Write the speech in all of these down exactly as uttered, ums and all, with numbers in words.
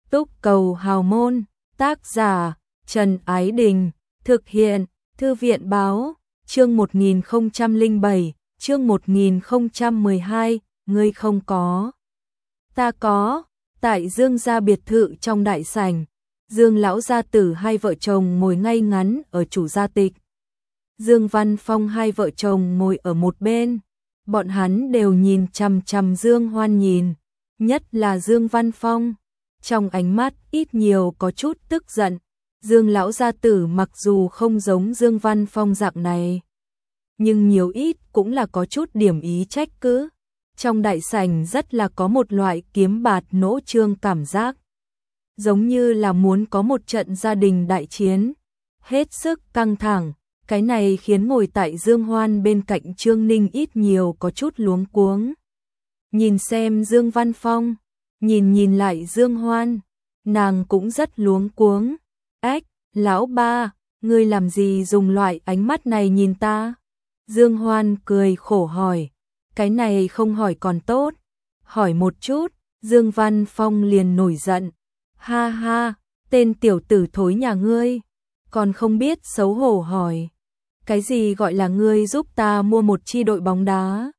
Túc Cầu Hào Môn, tác giả Trần Ái Đình, thực hiện Thư viện Báo, chương một nghìn không trăm lẻ bảy, chương một nghìn không trăm mười hai, ngươi không có. Ta có. Tại Dương gia biệt thự trong đại sảnh, Dương lão gia tử hai vợ chồng ngồi ngay ngắn ở chủ gia tịch. Dương Văn Phong hai vợ chồng ngồi ở một bên, bọn hắn đều nhìn chằm chằm Dương Hoan nhìn, nhất là Dương Văn Phong, trong ánh mắt ít nhiều có chút tức giận. Dương lão gia tử mặc dù không giống Dương Văn Phong dạng này, nhưng nhiều ít cũng là có chút điểm ý trách cứ. Trong đại sảnh rất là có một loại kiếm bạt nỗ trương cảm giác, giống như là muốn có một trận gia đình đại chiến, hết sức căng thẳng. Cái này khiến ngồi tại Dương Hoan bên cạnh Trương Ninh ít nhiều có chút luống cuống. Nhìn xem Dương Văn Phong, nhìn nhìn lại Dương Hoan, nàng cũng rất luống cuống. Ách, lão ba, ngươi làm gì dùng loại ánh mắt này nhìn ta? Dương Hoan cười khổ hỏi, cái này không hỏi còn tốt, hỏi một chút. Dương Văn Phong liền nổi giận, ha ha, tên tiểu tử thối nhà ngươi, còn không biết xấu hổ hỏi. Cái gì gọi là ngươi giúp ta mua một chi đội bóng đá?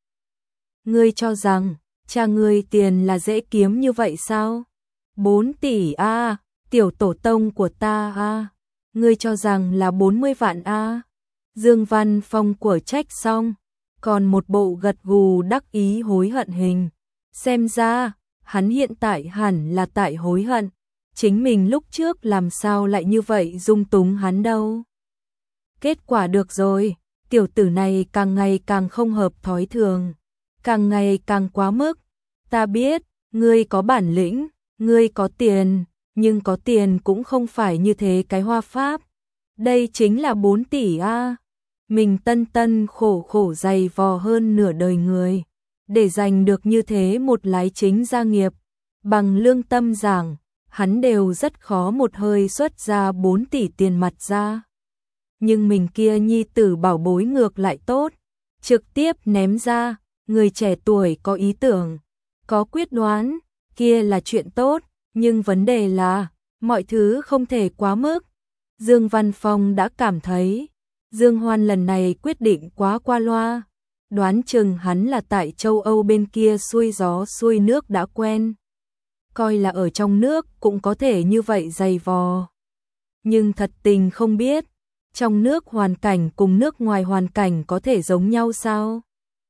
Ngươi cho rằng cha ngươi tiền là dễ kiếm như vậy sao? bốn tỷ a, à, tiểu tổ tông của ta a, à. Ngươi cho rằng là bốn mươi vạn a? À. Dương Văn Phong của trách xong, còn một bộ gật gù đắc ý hối hận hình. Xem ra, hắn hiện tại hẳn là tại hối hận, chính mình lúc trước làm sao lại như vậy dung túng hắn đâu. Kết quả được rồi, tiểu tử này càng ngày càng không hợp thói thường, càng ngày càng quá mức. Ta biết, ngươi có bản lĩnh, ngươi có tiền, nhưng có tiền cũng không phải như thế cái hoa pháp. Đây chính là bốn tỷ a. À. Mình tân tân khổ khổ dày vò hơn nửa đời người, để giành được như thế một lái chính gia nghiệp. Bằng lương tâm giảng, hắn đều rất khó một hơi xuất ra bốn tỷ tiền mặt ra. Nhưng mình kia nhi tử bảo bối ngược lại tốt, trực tiếp ném ra. Người trẻ tuổi có ý tưởng, có quyết đoán, kia là chuyện tốt, nhưng vấn đề là, mọi thứ không thể quá mức. Dương Văn Phong đã cảm thấy, Dương Hoan lần này quyết định quá qua loa, đoán chừng hắn là tại châu Âu bên kia xuôi gió xuôi nước đã quen, coi là ở trong nước cũng có thể như vậy dày vò. Nhưng thật tình không biết, trong nước hoàn cảnh cùng nước ngoài hoàn cảnh có thể giống nhau sao?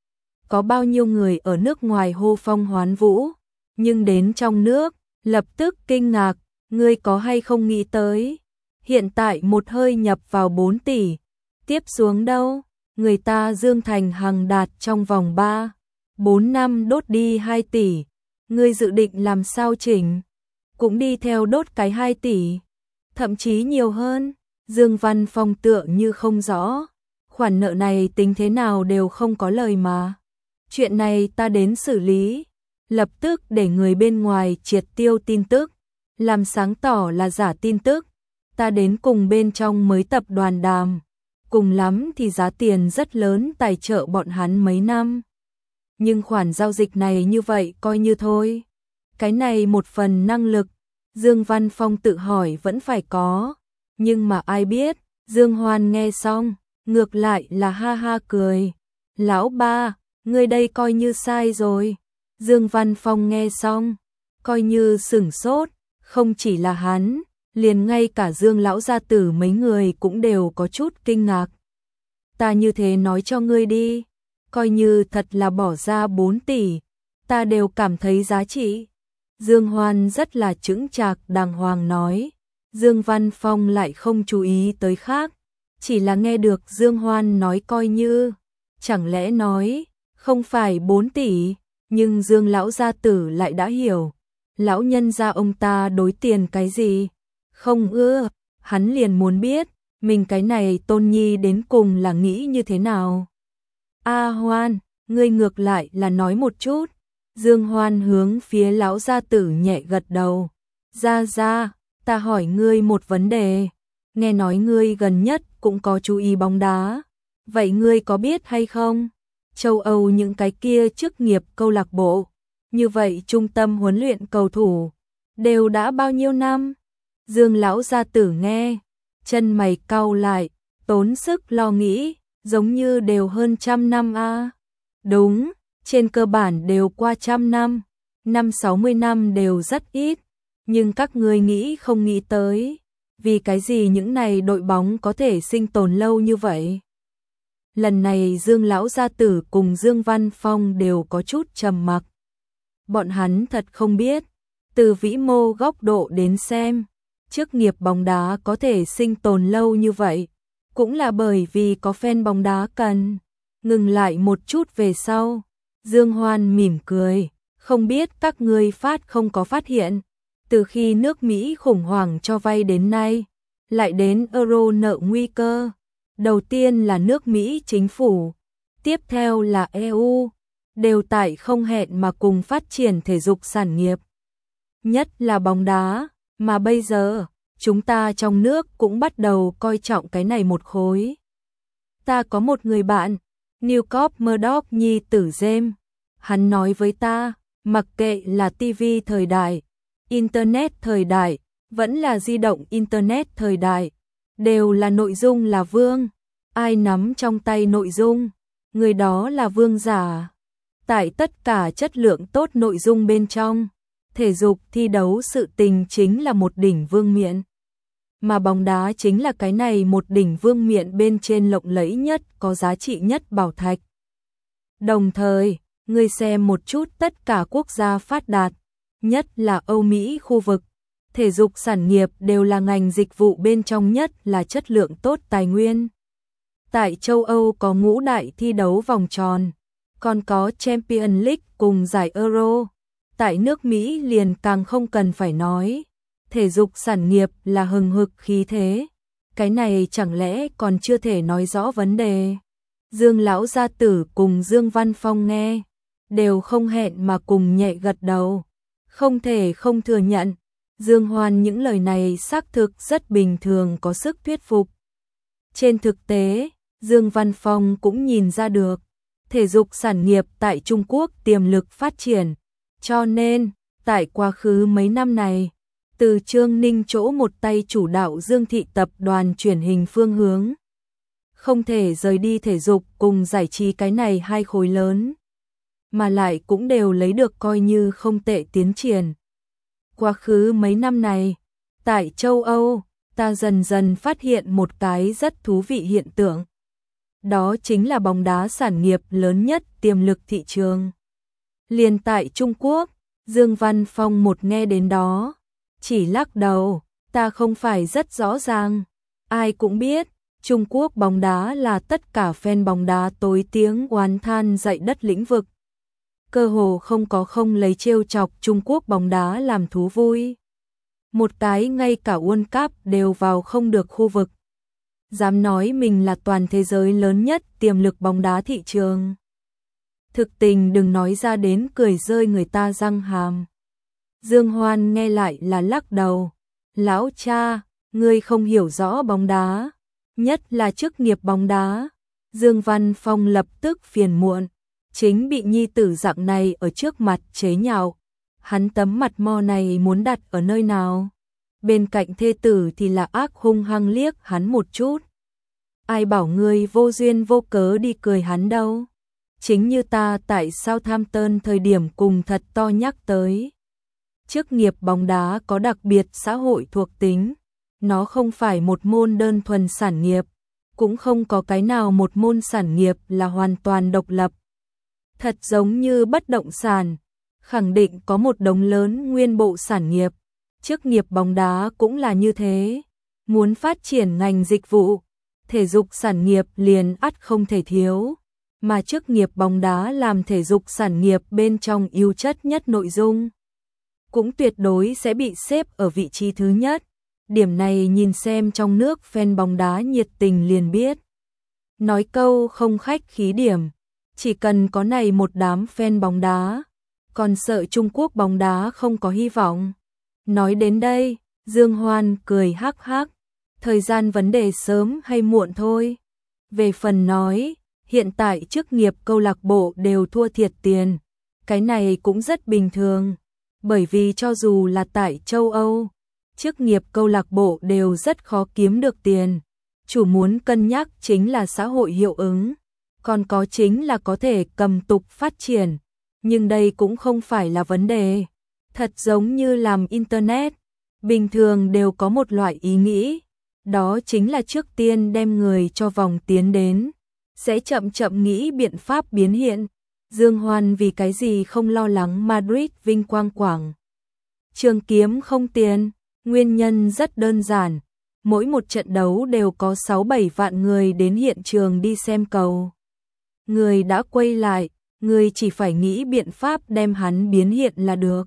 Có bao nhiêu người ở nước ngoài hô phong hoán vũ, nhưng đến trong nước, lập tức kinh ngạc, ngươi có hay không nghĩ tới. Hiện tại một hơi nhập vào bốn tỷ, tiếp xuống đâu, người ta Dương Thành Hằng đạt trong vòng ba, bốn năm đốt đi hai tỷ, ngươi dự định làm sao chỉnh, cũng đi theo đốt cái hai tỷ, thậm chí nhiều hơn. Dương Văn Phong tựa như không rõ, khoản nợ này tính thế nào đều không có lời mà. Chuyện này ta đến xử lý, lập tức để người bên ngoài triệt tiêu tin tức, làm sáng tỏ là giả tin tức. Ta đến cùng bên trong mới tập đoàn đàm, cùng lắm thì giá tiền rất lớn tài trợ bọn hắn mấy năm. Nhưng khoản giao dịch này như vậy coi như thôi. Cái này một phần năng lực, Dương Văn Phong tự hỏi vẫn phải có. Nhưng mà ai biết, Dương Hoan nghe xong, ngược lại là ha ha cười. Lão ba, ngươi đây coi như sai rồi. Dương Văn Phong nghe xong, coi như sửng sốt, không chỉ là hắn, liền ngay cả Dương lão gia tử mấy người cũng đều có chút kinh ngạc. Ta như thế nói cho ngươi đi, coi như thật là bỏ ra bốn tỷ, ta đều cảm thấy giá trị. Dương Hoan rất là chững chạc đàng hoàng nói. Dương Văn Phong lại không chú ý tới khác, chỉ là nghe được Dương Hoan nói coi như, chẳng lẽ nói, không phải bốn tỷ, nhưng Dương lão gia tử lại đã hiểu, lão nhân gia ông ta đối tiền cái gì, không ưa, hắn liền muốn biết, mình cái này tôn nhi đến cùng là nghĩ như thế nào. A Hoan, ngươi ngược lại là nói một chút. Dương Hoan hướng phía lão gia tử nhẹ gật đầu. Ra ra, ta hỏi ngươi một vấn đề, nghe nói ngươi gần nhất cũng có chú ý bóng đá, vậy ngươi có biết hay không? Châu Âu những cái kia chức nghiệp câu lạc bộ, như vậy trung tâm huấn luyện cầu thủ, Đều đã bao nhiêu năm? Dương lão gia tử nghe, chân mày cau lại, tốn sức lo nghĩ, giống như đều hơn trăm năm a. À. Đúng, trên cơ bản đều qua trăm năm, năm sáu mươi năm đều rất ít, nhưng các ngươi nghĩ không nghĩ tới, vì cái gì những này đội bóng có thể sinh tồn lâu như vậy? Lần này Dương lão gia tử cùng Dương Văn Phong đều có chút trầm mặc. Bọn hắn thật không biết, từ vĩ mô góc độ đến xem, chức nghiệp bóng đá có thể sinh tồn lâu như vậy, cũng là bởi vì có fan bóng đá cần. Ngừng lại một chút về sau, Dương Hoan mỉm cười, không biết các ngươi phát không có phát hiện, từ khi nước Mỹ khủng hoảng cho vay đến nay, lại đến Euro nợ nguy cơ. Đầu tiên là nước Mỹ chính phủ, tiếp theo là e u, đều tại không hẹn mà cùng phát triển thể dục sản nghiệp. Nhất là bóng đá, mà bây giờ, chúng ta trong nước cũng bắt đầu coi trọng cái này một khối. Ta có một người bạn, Newcop Murdoch nhi tử James, hắn nói với ta, mặc kệ là ti vi thời đại, Internet thời đại, vẫn là di động Internet thời đại, đều là nội dung là vương. Ai nắm trong tay nội dung, người đó là vương giả. Tại tất cả chất lượng tốt nội dung bên trong, thể dục thi đấu sự tình chính là một đỉnh vương miện. Mà bóng đá chính là cái này một đỉnh vương miện bên trên lộng lẫy nhất, có giá trị nhất bảo thạch. Đồng thời, người xem một chút tất cả quốc gia phát đạt, nhất là Âu Mỹ khu vực, thể dục sản nghiệp đều là ngành dịch vụ bên trong nhất là chất lượng tốt tài nguyên. Tại châu Âu có ngũ đại thi đấu vòng tròn, còn có Champions League cùng giải Euro. Tại nước Mỹ liền càng không cần phải nói, thể dục sản nghiệp là hừng hực khí thế. Cái này chẳng lẽ còn chưa thể nói rõ vấn đề. Dương lão gia tử cùng Dương Văn Phong nghe, đều không hẹn mà cùng nhẹ gật đầu. Không thể không thừa nhận, Dương Hoan những lời này xác thực rất bình thường, có sức thuyết phục. Trên thực tế, Dương Văn Phong cũng nhìn ra được, thể dục sản nghiệp tại Trung Quốc tiềm lực phát triển, cho nên, tại quá khứ mấy năm này, từ Trương Ninh chỗ một tay chủ đạo Dương thị tập đoàn chuyển hình phương hướng, không thể rời đi thể dục cùng giải trí cái này hai khối lớn, mà lại cũng đều lấy được coi như không tệ tiến triển. Quá khứ mấy năm này, tại châu Âu, ta dần dần phát hiện một cái rất thú vị hiện tượng. Đó chính là bóng đá sản nghiệp lớn nhất tiềm lực thị trường. Liền tại Trung Quốc, Dương Văn Phong một nghe đến đó, chỉ lắc đầu, ta không phải rất rõ ràng. Ai cũng biết, Trung Quốc bóng đá là tất cả fan bóng đá tối tiếng oán than dậy đất lĩnh vực. Cơ hồ không có không lấy trêu chọc Trung Quốc bóng đá làm thú vui. Một cái ngay cả World Cup đều vào không được khu vực. Dám nói mình là toàn thế giới lớn nhất tiềm lực bóng đá thị trường. Thực tình đừng nói ra đến cười rơi người ta răng hàm. Dương Hoan nghe lại là lắc đầu. Lão cha, ngươi không hiểu rõ bóng đá, nhất là chức nghiệp bóng đá. Dương Văn Phong lập tức phiền muộn, chính bị nhi tử dạng này ở trước mặt chế nhạo. Hắn tấm mặt mo này muốn đặt ở nơi nào? Bên cạnh thê tử thì là ác hung hăng liếc hắn một chút. Ai bảo ngươi vô duyên vô cớ đi cười hắn đâu. Chính như ta tại Southampton thời điểm cùng thật to nhắc tới. Chức nghiệp bóng đá có đặc biệt xã hội thuộc tính. Nó không phải một môn đơn thuần sản nghiệp, cũng không có cái nào một môn sản nghiệp là hoàn toàn độc lập. Thật giống như bất động sản, khẳng định có một đống lớn nguyên bộ sản nghiệp. Chức nghiệp bóng đá cũng là như thế. Muốn phát triển ngành dịch vụ, thể dục sản nghiệp liền ắt không thể thiếu. Mà chức nghiệp bóng đá làm thể dục sản nghiệp bên trong ưu chất nhất nội dung, cũng tuyệt đối sẽ bị xếp ở vị trí thứ nhất. Điểm này nhìn xem trong nước fan bóng đá nhiệt tình liền biết. Nói câu không khách khí điểm, chỉ cần có này một đám fan bóng đá, còn sợ Trung Quốc bóng đá không có hy vọng. Nói đến đây, Dương Hoan cười hắc hắc, thời gian vấn đề sớm hay muộn thôi. Về phần nói, hiện tại chức nghiệp câu lạc bộ đều thua thiệt tiền, cái này cũng rất bình thường. Bởi vì cho dù là tại châu Âu, chức nghiệp câu lạc bộ đều rất khó kiếm được tiền. Chủ muốn cân nhắc chính là xã hội hiệu ứng, còn có chính là có thể cầm tục phát triển. Nhưng đây cũng không phải là vấn đề. Thật giống như làm Internet, bình thường đều có một loại ý nghĩ, đó chính là trước tiên đem người cho vòng tiến đến, sẽ chậm chậm nghĩ biện pháp biến hiện. Dương Hoan vì cái gì không lo lắng Madrid vinh quang quảng trường kiếm không tiền, nguyên nhân rất đơn giản, mỗi một trận đấu đều có sáu bảy vạn người đến hiện trường đi xem cầu. Người đã quay lại, người chỉ phải nghĩ biện pháp đem hắn biến hiện là được.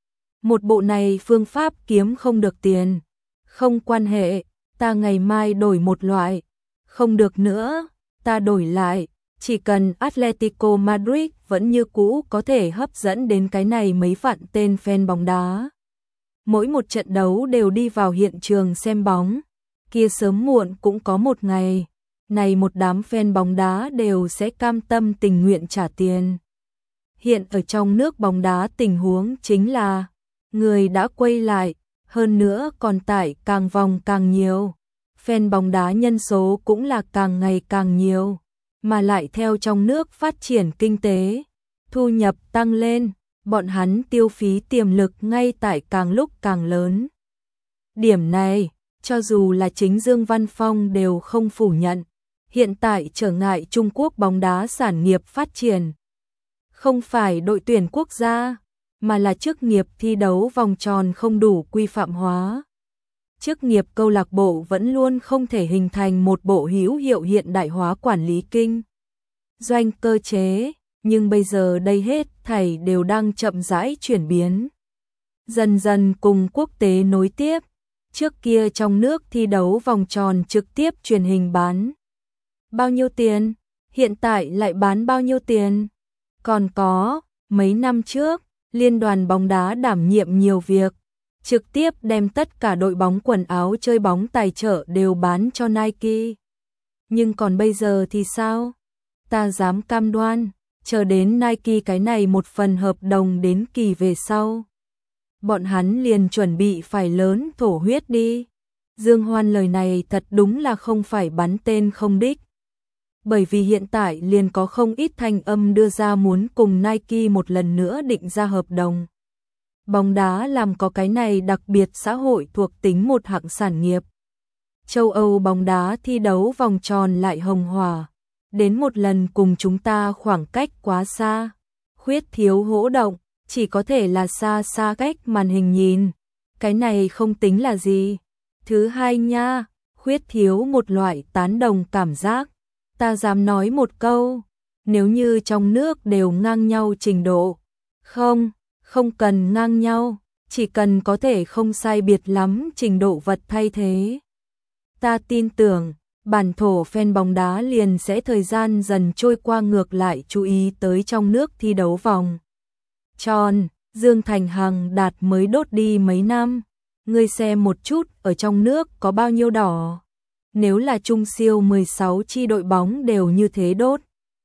Một bộ này phương pháp kiếm không được tiền, không quan hệ, ta ngày mai đổi một loại, không được nữa, ta đổi lại, chỉ cần Atletico Madrid vẫn như cũ có thể hấp dẫn đến cái này mấy vạn tên fan bóng đá. Mỗi một trận đấu đều đi vào hiện trường xem bóng, kia sớm muộn cũng có một ngày, này một đám fan bóng đá đều sẽ cam tâm tình nguyện trả tiền. Hiện ở trong nước bóng đá tình huống chính là, người đã quay lại, hơn nữa còn tải càng vòng càng nhiều, fan bóng đá nhân số cũng là càng ngày càng nhiều, mà lại theo trong nước phát triển kinh tế, thu nhập tăng lên, bọn hắn tiêu phí tiềm lực ngay tại càng lúc càng lớn. Điểm này, cho dù là chính Dương Văn Phong đều không phủ nhận, hiện tại trở ngại Trung Quốc bóng đá sản nghiệp phát triển. Không phải đội tuyển quốc gia, mà là chức nghiệp thi đấu vòng tròn không đủ quy phạm hóa. Chức nghiệp câu lạc bộ vẫn luôn không thể hình thành một bộ hữu hiệu hiện đại hóa quản lý kinh doanh cơ chế, nhưng bây giờ đây hết thảy đều đang chậm rãi chuyển biến. Dần dần cùng quốc tế nối tiếp, trước kia trong nước thi đấu vòng tròn trực tiếp truyền hình bán bao nhiêu tiền, hiện tại lại bán bao nhiêu tiền. Còn có, mấy năm trước, Liên đoàn bóng đá đảm nhiệm nhiều việc, trực tiếp đem tất cả đội bóng quần áo chơi bóng tài trợ đều bán cho Nike. Nhưng còn bây giờ thì sao? Ta dám cam đoan, chờ đến Nike cái này một phần hợp đồng đến kỳ về sau. Bọn hắn liền chuẩn bị phải lớn thổ huyết đi. Dương Hoan lời này thật đúng là không phải bắn tên không đích. Bởi vì hiện tại liền có không ít thanh âm đưa ra muốn cùng Nike một lần nữa định ra hợp đồng. Bóng đá làm có cái này đặc biệt xã hội thuộc tính một hạng sản nghiệp. Châu Âu bóng đá thi đấu vòng tròn lại hồng hỏa, đến một lần cùng chúng ta khoảng cách quá xa, khuyết thiếu hỗ động, chỉ có thể là xa xa cách màn hình nhìn, cái này không tính là gì. Thứ hai nha, khuyết thiếu một loại tán đồng cảm giác. Ta dám nói một câu, nếu như trong nước đều ngang nhau trình độ, không, không cần ngang nhau, chỉ cần có thể không sai biệt lắm trình độ vật thay thế. Ta tin tưởng, bản thổ fan bóng đá liền sẽ thời gian dần trôi qua ngược lại chú ý tới trong nước thi đấu vòng tròn. Dương Thành Hằng đạt mới đốt đi mấy năm, ngươi xem một chút ở trong nước có bao nhiêu đỏ. Nếu là trung siêu mười sáu chi đội bóng đều như thế đốt.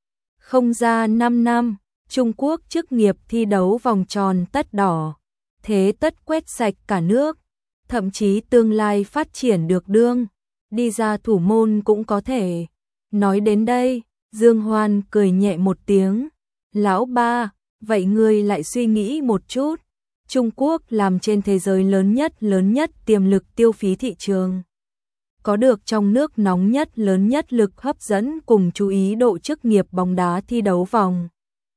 Không ra năm năm, Trung Quốc chức nghiệp thi đấu vòng tròn tất đỏ. Thế tất quét sạch cả nước. Thậm chí tương lai phát triển được đương. Đi ra thủ môn cũng có thể. Nói đến đây, Dương Hoan cười nhẹ một tiếng. Lão ba, vậy ngươi lại suy nghĩ một chút. Trung Quốc làm trên thế giới lớn nhất lớn nhất tiềm lực tiêu phí thị trường. Có được trong nước nóng nhất lớn nhất lực hấp dẫn cùng chú ý độ chức nghiệp bóng đá thi đấu vòng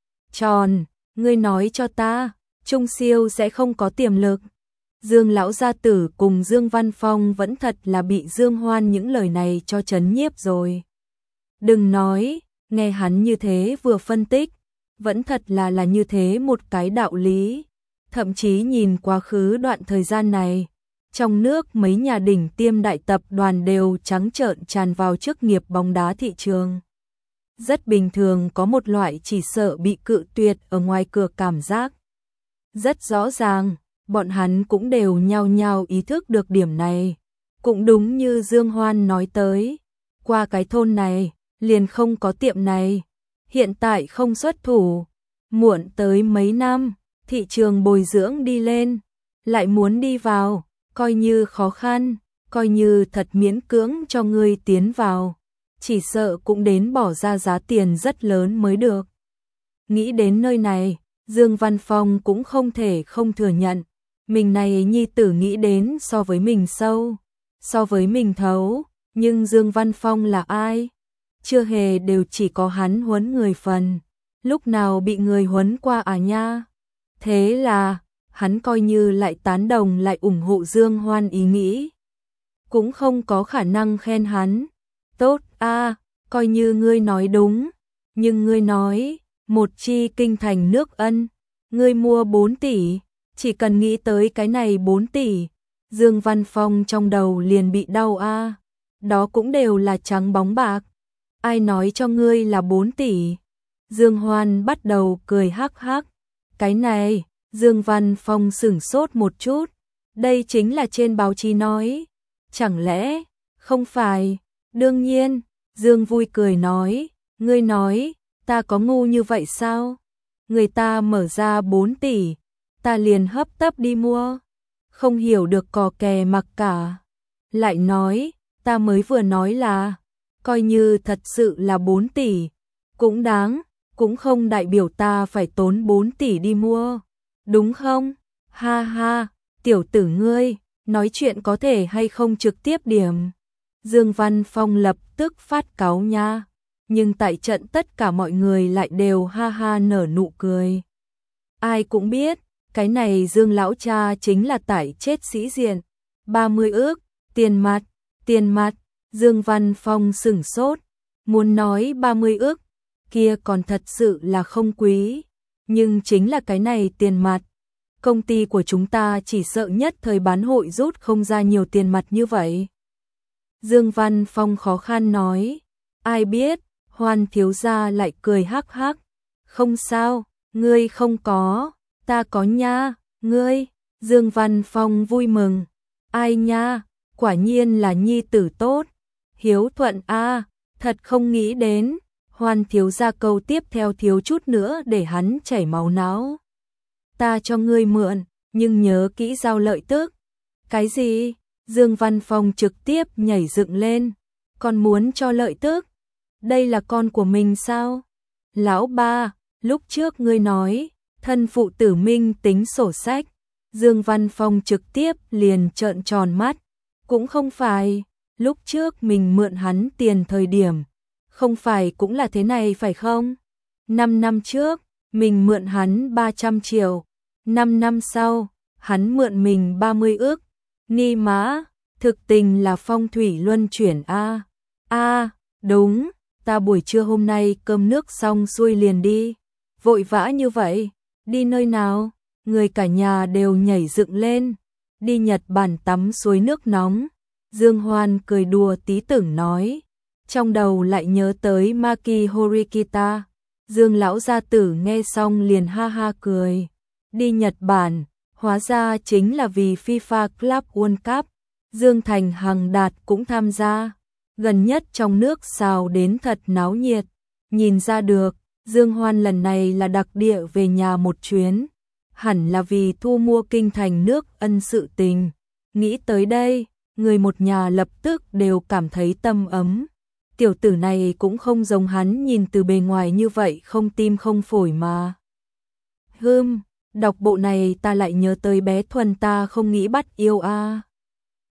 tròn, ngươi nói cho ta, Trung siêu sẽ không có tiềm lực. Dương lão gia tử cùng Dương Văn Phong vẫn thật là bị Dương Hoan những lời này cho chấn nhiếp rồi. Đừng nói, nghe hắn như thế vừa phân tích, vẫn thật là là như thế một cái đạo lý. Thậm chí nhìn quá khứ đoạn thời gian này, trong nước mấy nhà đỉnh tiêm đại tập đoàn đều trắng trợn tràn vào chức nghiệp bóng đá thị trường. Rất bình thường có một loại chỉ sợ bị cự tuyệt ở ngoài cửa cảm giác. Rất rõ ràng, bọn hắn cũng đều nhao nhao ý thức được điểm này. Cũng đúng như Dương Hoan nói tới, qua cái thôn này, liền không có tiệm này. Hiện tại không xuất thủ, muộn tới mấy năm, thị trường bồi dưỡng đi lên, lại muốn đi vào, coi như khó khăn, coi như thật miễn cưỡng cho ngươi tiến vào, chỉ sợ cũng đến bỏ ra giá tiền rất lớn mới được. Nghĩ đến nơi này, Dương Văn Phong cũng không thể không thừa nhận, mình này nhi tử nghĩ đến so với mình sâu, so với mình thấu, nhưng Dương Văn Phong là ai? Chưa hề đều chỉ có hắn huấn người phần, lúc nào bị người huấn qua à nha? Thế là, hắn coi như lại tán đồng lại ủng hộ Dương Hoan ý nghĩ. Cũng không có khả năng khen hắn. Tốt a, coi như ngươi nói đúng, nhưng ngươi nói, một chi kinh thành nước Ân, ngươi mua bốn tỷ, chỉ cần nghĩ tới cái này bốn tỷ, Dương Văn Phong trong đầu liền bị đau a. Đó cũng đều là trắng bóng bạc. Ai nói cho ngươi là bốn tỷ? Dương Hoan bắt đầu cười hắc hắc. Cái này, Dương Văn Phong sửng sốt một chút. Đây chính là trên báo chí nói. Chẳng lẽ, không phải? Đương nhiên, Dương vui cười nói. Ngươi nói, ta có ngu như vậy sao? Người ta mở ra bốn tỷ, ta liền hấp tấp đi mua. Không hiểu được cò kè mặc cả. Lại nói, ta mới vừa nói là, coi như thật sự là bốn tỷ, cũng đáng, cũng không đại biểu ta phải tốn bốn tỷ đi mua, đúng không? Ha ha, tiểu tử ngươi, nói chuyện có thể hay không trực tiếp điểm. Dương Văn Phong lập tức phát cáu nha, nhưng tại trận tất cả mọi người lại đều ha ha nở nụ cười. Ai cũng biết, cái này Dương lão cha chính là tải chết sĩ diện, ba mươi ước, tiền mặt, tiền mặt. Dương Văn Phong sửng sốt, muốn nói ba mươi ước, kia còn thật sự là không quý, nhưng chính là cái này tiền mặt. Công ty của chúng ta chỉ sợ nhất thời bán hội rút không ra nhiều tiền mặt như vậy. Dương Văn Phong khó khăn nói, ai biết, Hoan thiếu gia lại cười hắc hắc, không sao, ngươi không có, ta có nha, ngươi. Dương Văn Phong vui mừng, ai nha, quả nhiên là nhi tử tốt. Hiếu thuận a, thật không nghĩ đến, Hoan thiếu gia câu tiếp theo thiếu chút nữa để hắn chảy máu não. Ta cho ngươi mượn, nhưng nhớ kỹ giao lợi tức. Cái gì? Dương Văn Phong trực tiếp nhảy dựng lên, còn muốn cho lợi tức? Đây là con của mình sao? Lão ba, lúc trước ngươi nói, thân phụ tử minh tính sổ sách. Dương Văn Phong trực tiếp liền trợn tròn mắt, cũng không phải. Lúc trước mình mượn hắn tiền thời điểm, không phải cũng là thế này phải không? Năm năm trước, mình mượn hắn ba trăm triệu, năm năm sau, hắn mượn mình ba mươi ước. Ni má, thực tình là phong thủy luân chuyển a. A, đúng, ta buổi trưa hôm nay cơm nước xong xuôi liền đi. Vội vã như vậy, đi nơi nào? Người cả nhà đều nhảy dựng lên, đi Nhật Bản tắm suối nước nóng. Dương Hoan cười đùa tí tưởng nói, trong đầu lại nhớ tới Maki Horikita. Dương lão gia tử nghe xong liền ha ha cười, đi Nhật Bản, hóa ra chính là vì FIFA Club World Cup. Dương Thành Hằng Đạt cũng tham gia, gần nhất trong nước xào đến thật náo nhiệt, nhìn ra được, Dương Hoan lần này là đặc địa về nhà một chuyến, hẳn là vì thu mua kinh thành nước Ân sự tình. Nghĩ tới đây, người một nhà lập tức đều cảm thấy tâm ấm. Tiểu tử này cũng không giống hắn nhìn từ bề ngoài như vậy không tim không phổi mà. Hừm, đọc bộ này ta lại nhớ tới bé Thuần ta không nghĩ bắt yêu a.